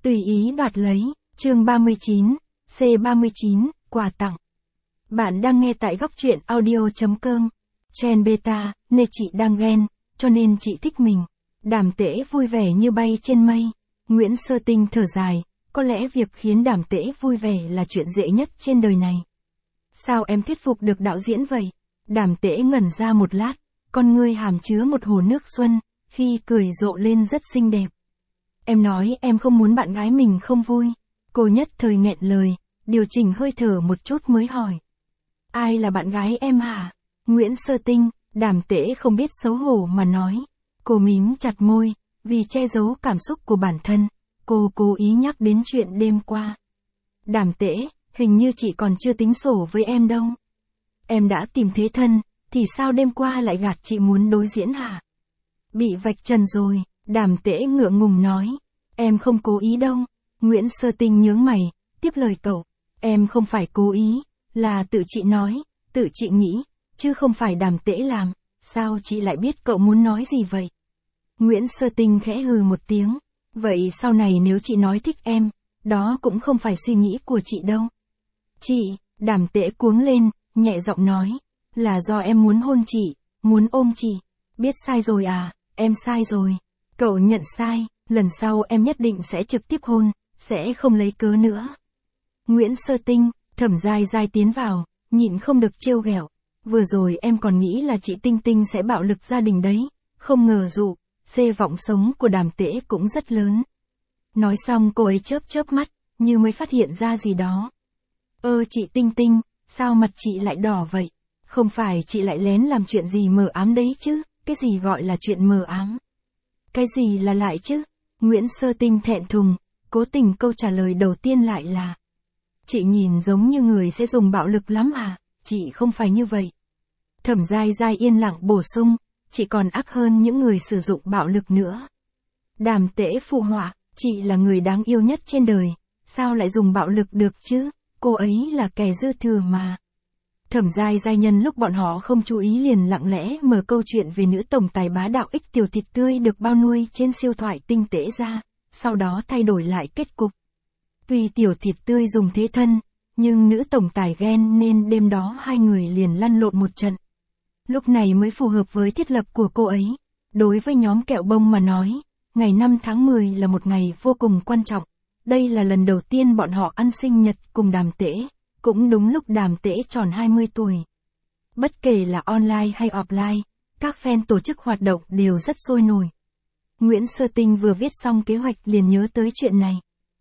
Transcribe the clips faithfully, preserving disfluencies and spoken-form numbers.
Tùy ý đoạt lấy, chương ba mươi chín, C ba mươi chín, quà tặng. Bạn đang nghe tại góc truyện audio.com. Chen beta, nên chị đang ghen, cho nên chị thích mình. Đàm Tễ vui vẻ như bay trên mây. Nguyễn Sơ Tinh thở dài, có lẽ việc khiến Đàm Tễ vui vẻ là chuyện dễ nhất trên đời này. Sao em thuyết phục được đạo diễn vậy? Đàm Tễ ngẩn ra một lát, con ngươi hàm chứa một hồ nước xuân, khi cười rộ lên rất xinh đẹp. Em nói em không muốn bạn gái mình không vui. Cô nhất thời nghẹn lời, điều chỉnh hơi thở một chút mới hỏi. Ai là bạn gái em hả? Nguyễn Sơ Tinh, Đàm Tễ không biết xấu hổ mà nói. Cô mím chặt môi, vì che giấu cảm xúc của bản thân, cô cố ý nhắc đến chuyện đêm qua. Đàm Tễ, hình như chị còn chưa tính sổ với em đâu. Em đã tìm thế thân, thì sao đêm qua lại gạt chị muốn đối diễn hả? Bị vạch trần rồi, Đàm Tễ ngượng ngùng nói. Em không cố ý đâu. Nguyễn Sơ Tinh nhướng mày, tiếp lời cậu. Em không phải cố ý, là tự chị nói, tự chị nghĩ, chứ không phải Đàm Tễ làm. Sao chị lại biết cậu muốn nói gì vậy? Nguyễn Sơ Tinh khẽ hừ một tiếng. Vậy sau này nếu chị nói thích em, đó cũng không phải suy nghĩ của chị đâu. Chị, Đàm Tễ cuống lên, nhẹ giọng nói. Là do em muốn hôn chị, muốn ôm chị. Biết sai rồi à, em sai rồi. Cậu nhận sai, lần sau em nhất định sẽ trực tiếp hôn, sẽ không lấy cớ nữa. Nguyễn Sơ Tinh, Thẩm Giai Giai tiến vào, nhịn không được trêu ghẹo. Vừa rồi em còn nghĩ là chị Tinh Tinh sẽ bạo lực gia đình đấy, không ngờ dụ, xê vọng sống của Đàm Tễ cũng rất lớn. Nói xong cô ấy chớp chớp mắt, như mới phát hiện ra gì đó. Ơ chị Tinh Tinh, sao mặt chị lại đỏ vậy? Không phải chị lại lén làm chuyện gì mờ ám đấy chứ, cái gì gọi là chuyện mờ ám? Cái gì là lại chứ? Nguyễn Sơ Tinh thẹn thùng, cố tình câu trả lời đầu tiên lại là. Chị nhìn giống như người sẽ dùng bạo lực lắm à, chị không phải như vậy. Thẩm Giai Giai yên lặng bổ sung, chị còn ác hơn những người sử dụng bạo lực nữa. Đàm Tễ phụ họa, chị là người đáng yêu nhất trên đời, sao lại dùng bạo lực được chứ, cô ấy là kẻ dư thừa mà. Thẩm Giai Giai nhân lúc bọn họ không chú ý liền lặng lẽ mở câu chuyện về nữ tổng tài bá đạo ích tiểu thịt tươi được bao nuôi trên siêu thoại tinh tế ra, sau đó thay đổi lại kết cục. Tuy tiểu thịt tươi dùng thế thân, nhưng nữ tổng tài ghen nên đêm đó hai người liền lăn lộn một trận. Lúc này mới phù hợp với thiết lập của cô ấy. Đối với nhóm kẹo bông mà nói, ngày năm tháng mười là một ngày vô cùng quan trọng. Đây là lần đầu tiên bọn họ ăn sinh nhật cùng Đàm Tễ, cũng đúng lúc Đàm Tễ tròn hai mươi tuổi. Bất kể là online hay offline, các fan tổ chức hoạt động đều rất sôi nổi. Nguyễn Sơ Tinh vừa viết xong kế hoạch liền nhớ tới chuyện này.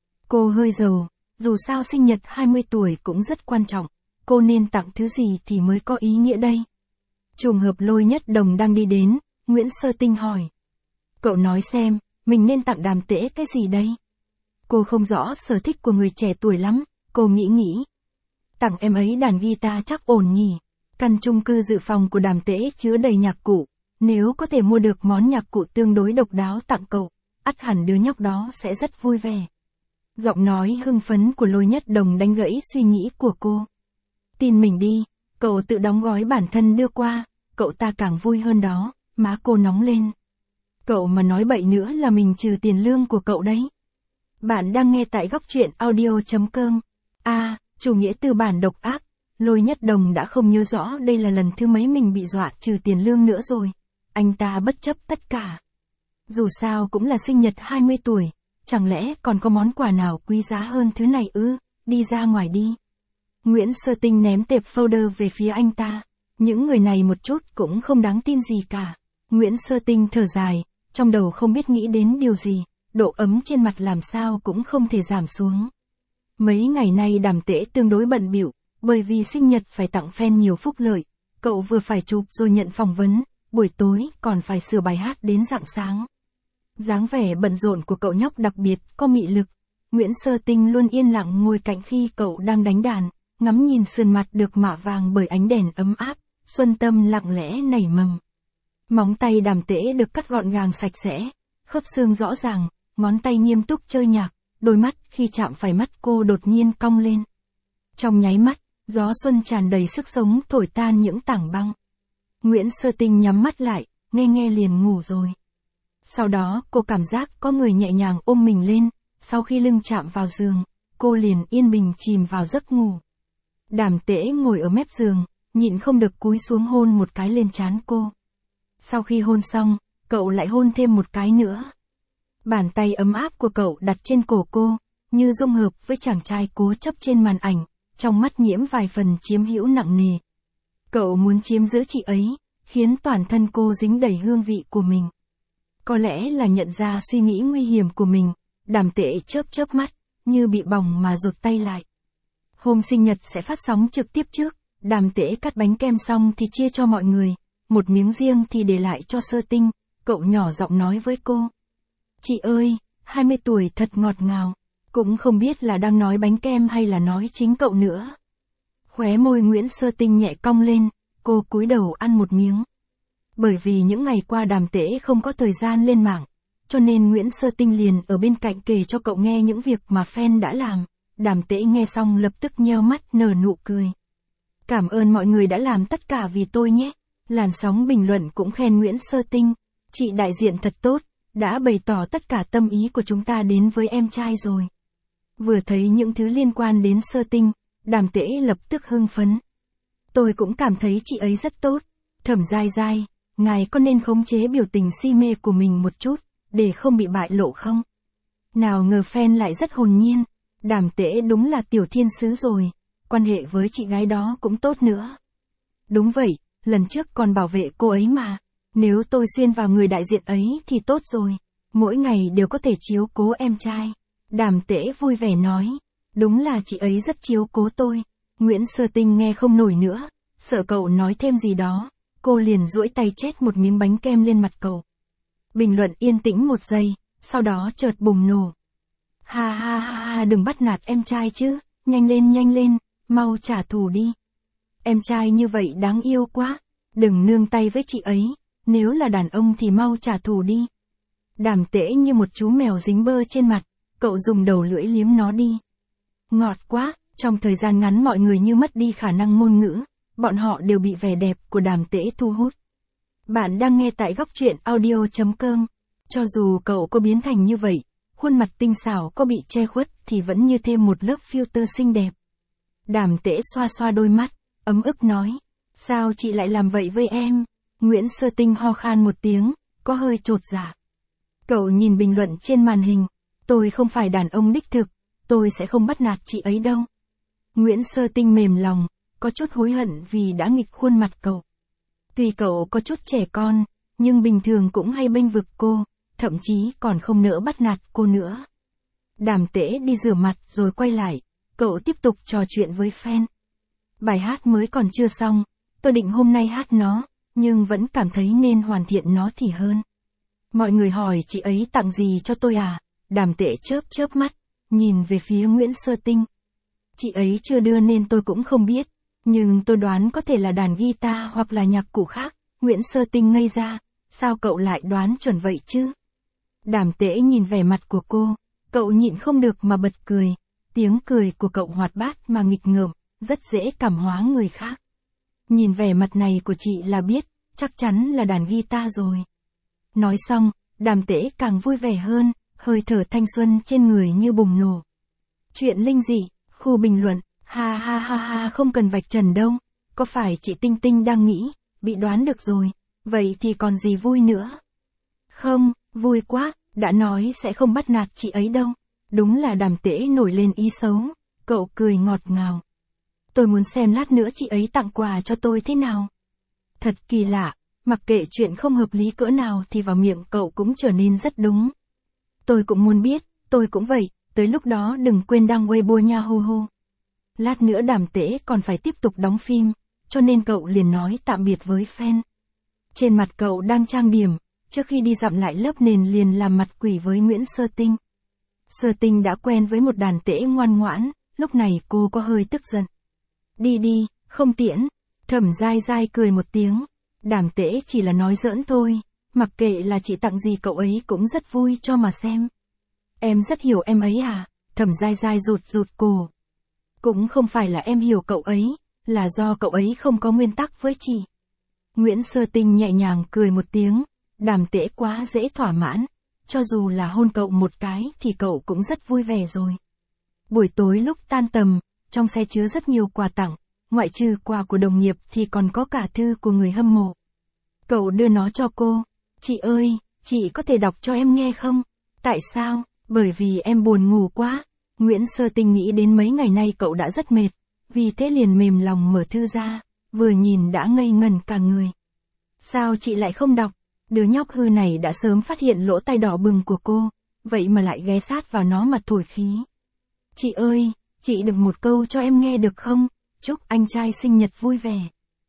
Cô hơi giàu, dù sao sinh nhật hai mươi tuổi cũng rất quan trọng, cô nên tặng thứ gì thì mới có ý nghĩa đây? Trùng hợp Lôi Nhất Đồng đang đi đến, Nguyễn Sơ Tinh hỏi. Cậu nói xem, mình nên tặng Đàm Tễ cái gì đây? Cô không rõ sở thích của người trẻ tuổi lắm, cô nghĩ nghĩ. Tặng em ấy đàn guitar chắc ổn nhỉ. Căn chung cư dự phòng của Đàm Tễ chứa đầy nhạc cụ, nếu có thể mua được món nhạc cụ tương đối độc đáo tặng cậu, ắt hẳn đứa nhóc đó sẽ rất vui vẻ. Giọng nói hưng phấn của Lôi Nhất Đồng đánh gãy suy nghĩ của cô. Tin mình đi, cậu tự đóng gói bản thân đưa qua, cậu ta càng vui hơn đó, má cô nóng lên. Cậu mà nói bậy nữa là mình trừ tiền lương của cậu đấy. Bạn đang nghe tại góc truyện audio.com. À, chủ nghĩa tư bản độc ác, Lôi Nhất Đồng đã không nhớ rõ đây là lần thứ mấy mình bị dọa trừ tiền lương nữa rồi. Anh ta bất chấp tất cả. Dù sao cũng là sinh nhật hai mươi tuổi, chẳng lẽ còn có món quà nào quý giá hơn thứ này ư, đi ra ngoài đi. Nguyễn Sơ Tinh ném tệp folder về phía anh ta. Những người này một chút cũng không đáng tin gì cả. Nguyễn Sơ Tinh thở dài, trong đầu không biết nghĩ đến điều gì, độ ấm trên mặt làm sao cũng không thể giảm xuống. Mấy ngày nay Đàm Tễ tương đối bận bịu, bởi vì sinh nhật phải tặng fan nhiều phúc lợi, cậu vừa phải chụp rồi nhận phỏng vấn, buổi tối còn phải sửa bài hát đến rạng sáng. Dáng vẻ bận rộn của cậu nhóc đặc biệt có mị lực. Nguyễn Sơ Tinh luôn yên lặng ngồi cạnh khi cậu đang đánh đàn, ngắm nhìn sườn mặt được mạ vàng bởi ánh đèn ấm áp, xuân tâm lặng lẽ nảy mầm. Móng tay Đàm Tễ được cắt gọn gàng sạch sẽ, khớp xương rõ ràng, ngón tay nghiêm túc chơi nhạc, đôi mắt khi chạm phải mắt cô đột nhiên cong lên. Trong nháy mắt, gió xuân tràn đầy sức sống thổi tan những tảng băng. Nguyễn Sơ Tinh nhắm mắt lại, nghe nghe liền ngủ rồi. Sau đó cô cảm giác có người nhẹ nhàng ôm mình lên, Sau khi lưng chạm vào giường, cô liền yên bình chìm vào giấc ngủ. Đàm Tễ ngồi ở mép giường, nhịn không được cúi xuống hôn một cái lên trán cô. Sau khi hôn xong, cậu lại hôn thêm một cái nữa. Bàn tay ấm áp của cậu đặt trên cổ cô, như dung hợp với chàng trai cố chấp trên màn ảnh, trong mắt nhiễm vài phần chiếm hữu nặng nề. Cậu muốn chiếm giữ chị ấy, khiến toàn thân cô dính đầy hương vị của mình. Có lẽ là nhận ra suy nghĩ nguy hiểm của mình, Đàm Tễ chớp chớp mắt, như bị bỏng mà rụt tay lại. Hôm sinh nhật sẽ phát sóng trực tiếp trước, Đàm Tễ cắt bánh kem xong thì chia cho mọi người, một miếng riêng thì để lại cho Sơ Tinh, cậu nhỏ giọng nói với cô. Chị ơi, hai mươi tuổi thật ngọt ngào, cũng không biết là đang nói bánh kem hay là nói chính cậu nữa. Khóe môi Nguyễn Sơ Tinh nhẹ cong lên, cô cúi đầu ăn một miếng. Bởi vì những ngày qua Đàm Tễ không có thời gian lên mạng, cho nên Nguyễn Sơ Tinh liền ở bên cạnh kể cho cậu nghe những việc mà fan đã làm. Đàm Tễ nghe xong lập tức nheo mắt nở nụ cười. Cảm ơn mọi người đã làm tất cả vì tôi nhé. Làn sóng bình luận cũng khen Nguyễn Sơ Tinh. Chị đại diện thật tốt, đã bày tỏ tất cả tâm ý của chúng ta đến với em trai rồi. Vừa thấy những thứ liên quan đến Sơ Tinh, Đàm Tễ lập tức hưng phấn. Tôi cũng cảm thấy chị ấy rất tốt. Thẩm Giai Giai, ngài có nên khống chế biểu tình si mê của mình một chút, để không bị bại lộ không? Nào ngờ fan lại rất hồn nhiên. Đàm Tễ đúng là tiểu thiên sứ rồi, quan hệ với chị gái đó cũng tốt nữa. Đúng vậy, lần trước còn bảo vệ cô ấy mà, nếu tôi xuyên vào người đại diện ấy thì tốt rồi, mỗi ngày đều có thể chiếu cố em trai. Đàm Tễ vui vẻ nói, đúng là chị ấy rất chiếu cố tôi. Nguyễn Sơ Tinh nghe không nổi nữa, sợ cậu nói thêm gì đó, cô liền duỗi tay chét một miếng bánh kem lên mặt cậu. Bình luận yên tĩnh một giây, sau đó chợt bùng nổ. Ha ha ha ha, đừng bắt nạt em trai chứ, nhanh lên nhanh lên, mau trả thù đi. Em trai như vậy đáng yêu quá, đừng nương tay với chị ấy, nếu là đàn ông thì mau trả thù đi. Đàm Tễ như một chú mèo dính bơ trên mặt, cậu dùng đầu lưỡi liếm nó đi. Ngọt quá, trong thời gian ngắn mọi người như mất đi khả năng ngôn ngữ, bọn họ đều bị vẻ đẹp của Đàm Tễ thu hút. Bạn đang nghe tại góc truyện audio chấm com. Cho dù cậu có biến thành như vậy, khuôn mặt tinh xảo có bị che khuất thì vẫn như thêm một lớp filter xinh đẹp. Đàm Tễ xoa xoa đôi mắt, ấm ức nói, sao chị lại làm vậy với em? Nguyễn Sơ Tinh ho khan một tiếng, có hơi chột dạ. Cậu nhìn bình luận trên màn hình, tôi không phải đàn ông đích thực, tôi sẽ không bắt nạt chị ấy đâu. Nguyễn Sơ Tinh mềm lòng, có chút hối hận vì đã nghịch khuôn mặt cậu. Tuy cậu có chút trẻ con, nhưng bình thường cũng hay bênh vực cô, thậm chí còn không nỡ bắt nạt cô nữa. Đàm Tễ đi rửa mặt rồi quay lại, cậu tiếp tục trò chuyện với fan. Bài hát mới còn chưa xong, tôi định hôm nay hát nó, nhưng vẫn cảm thấy nên hoàn thiện nó thì hơn. Mọi người hỏi chị ấy tặng gì cho tôi à? Đàm Tễ chớp chớp mắt, nhìn về phía Nguyễn Sơ Tinh. Chị ấy chưa đưa nên tôi cũng không biết, nhưng tôi đoán có thể là đàn guitar hoặc là nhạc cụ khác. Nguyễn Sơ Tinh ngây ra, sao cậu lại đoán chuẩn vậy chứ? Đàm Tễ nhìn vẻ mặt của cô, cậu nhịn không được mà bật cười, tiếng cười của cậu hoạt bát mà nghịch ngợm, rất dễ cảm hóa người khác. Nhìn vẻ mặt này của chị là biết, chắc chắn là đàn guitar rồi. Nói xong, Đàm Tễ càng vui vẻ hơn, hơi thở thanh xuân trên người như bùng nổ. Chuyện linh dị, khu bình luận, ha ha ha ha, không cần vạch trần đâu, có phải chị Tinh Tinh đang nghĩ, bị đoán được rồi, vậy thì còn gì vui nữa. Không, vui quá, đã nói sẽ không bắt nạt chị ấy đâu. Đúng là Đàm Tễ nổi lên ý xấu, cậu cười ngọt ngào. Tôi muốn xem lát nữa chị ấy tặng quà cho tôi thế nào. Thật kỳ lạ, mặc kệ chuyện không hợp lý cỡ nào thì vào miệng cậu cũng trở nên rất đúng. Tôi cũng muốn biết, tôi cũng vậy, tới lúc đó đừng quên đăng Weibo nha hu hu. Lát nữa Đàm Tễ còn phải tiếp tục đóng phim, cho nên cậu liền nói tạm biệt với fan. Trên mặt cậu đang trang điểm, trước khi đi dặm lại lớp nền liền làm mặt quỷ với Nguyễn Sơ Tinh. Sơ Tinh đã quen với một Đàm Tễ ngoan ngoãn, lúc này cô có hơi tức giận. Đi đi, không tiễn. Thẩm Giai Giai cười một tiếng. Đàm Tễ chỉ là nói giỡn thôi, mặc kệ là chị tặng gì cậu ấy cũng rất vui cho mà xem. Em rất hiểu em ấy à? Thẩm Giai Giai rụt rụt cổ. Cũng không phải là em hiểu cậu ấy, là do cậu ấy không có nguyên tắc với chị. Nguyễn Sơ Tinh nhẹ nhàng cười một tiếng, Đàm Tễ quá dễ thỏa mãn, cho dù là hôn cậu một cái thì cậu cũng rất vui vẻ rồi. Buổi tối lúc tan tầm, trong xe chứa rất nhiều quà tặng, ngoại trừ quà của đồng nghiệp thì còn có cả thư của người hâm mộ. Cậu đưa nó cho cô. Chị ơi, chị có thể đọc cho em nghe không? Tại sao? Bởi vì em buồn ngủ quá. Nguyễn Sơ Tinh nghĩ đến mấy ngày nay cậu đã rất mệt, vì thế liền mềm lòng mở thư ra, vừa nhìn đã ngây ngẩn cả người. Sao chị lại không đọc? Đứa nhóc hư này đã sớm phát hiện lỗ tai đỏ bừng của cô, vậy mà lại ghé sát vào nó mà thổi khí. Chị ơi, chị đọc một câu cho em nghe được không? Chúc anh trai sinh nhật vui vẻ.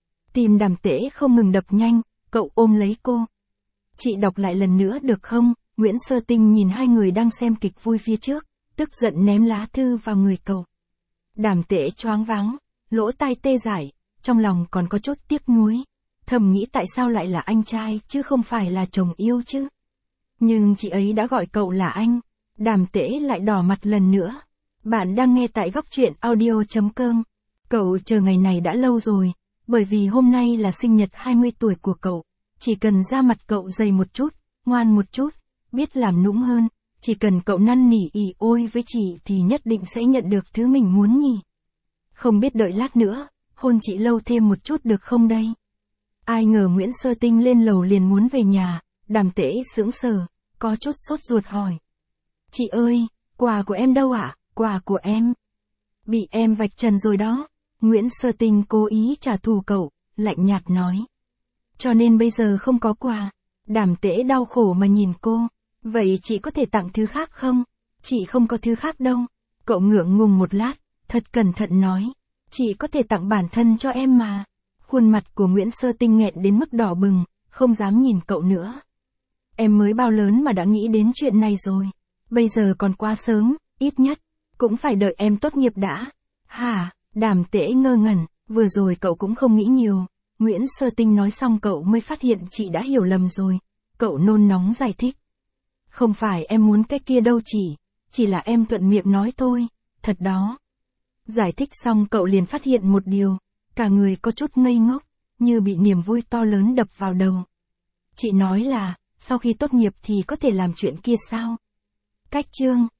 Tim Đàm Tễ không ngừng đập nhanh, cậu ôm lấy cô. Chị đọc lại lần nữa được không? Nguyễn Sơ Tinh nhìn hai người đang xem kịch vui phía trước, tức giận ném lá thư vào người cậu. Đàm Tễ choáng váng, lỗ tai tê dại, trong lòng còn có chút tiếc nuối. Thầm nghĩ tại sao lại là anh trai chứ không phải là chồng yêu chứ. Nhưng chị ấy đã gọi cậu là anh. Đàm Tễ lại đỏ mặt lần nữa. Bạn đang nghe tại góc truyện audio chấm com. Cậu chờ ngày này đã lâu rồi, bởi vì hôm nay là sinh nhật hai mươi tuổi của cậu. Chỉ cần da mặt cậu dày một chút, ngoan một chút, biết làm nũng hơn, chỉ cần cậu năn nỉ ỉ ôi với chị thì nhất định sẽ nhận được thứ mình muốn nhỉ. Không biết đợi lát nữa, hôn chị lâu thêm một chút được không đây? Ai ngờ Nguyễn Sơ Tinh lên lầu liền muốn về nhà, Đàm Tễ sững sờ, có chút sốt ruột hỏi. Chị ơi, quà của em đâu ạ? Quà của em bị em vạch trần rồi đó. Nguyễn Sơ Tinh cố ý trả thù cậu, lạnh nhạt nói. Cho nên bây giờ không có quà. Đàm Tễ đau khổ mà nhìn cô. Vậy chị có thể tặng thứ khác không? Chị không có thứ khác đâu. Cậu ngượng ngùng một lát, thật cẩn thận nói. Chị có thể tặng bản thân cho em mà. Khuôn mặt của Nguyễn Sơ Tinh nghẹn đến mức đỏ bừng, không dám nhìn cậu nữa. Em mới bao lớn mà đã nghĩ đến chuyện này rồi. Bây giờ còn quá sớm, ít nhất cũng phải đợi em tốt nghiệp đã. Hả? Đàm Tễ ngơ ngẩn, vừa rồi cậu cũng không nghĩ nhiều. Nguyễn Sơ Tinh nói xong cậu mới phát hiện chị đã hiểu lầm rồi. Cậu nôn nóng giải thích. Không phải em muốn cái kia đâu chị, chỉ là em thuận miệng nói thôi, thật đó. Giải thích xong cậu liền phát hiện một điều, cả người có chút ngây ngốc, như bị niềm vui to lớn đập vào đầu. Chị nói là, sau khi tốt nghiệp thì có thể làm chuyện kia sao? Cách chương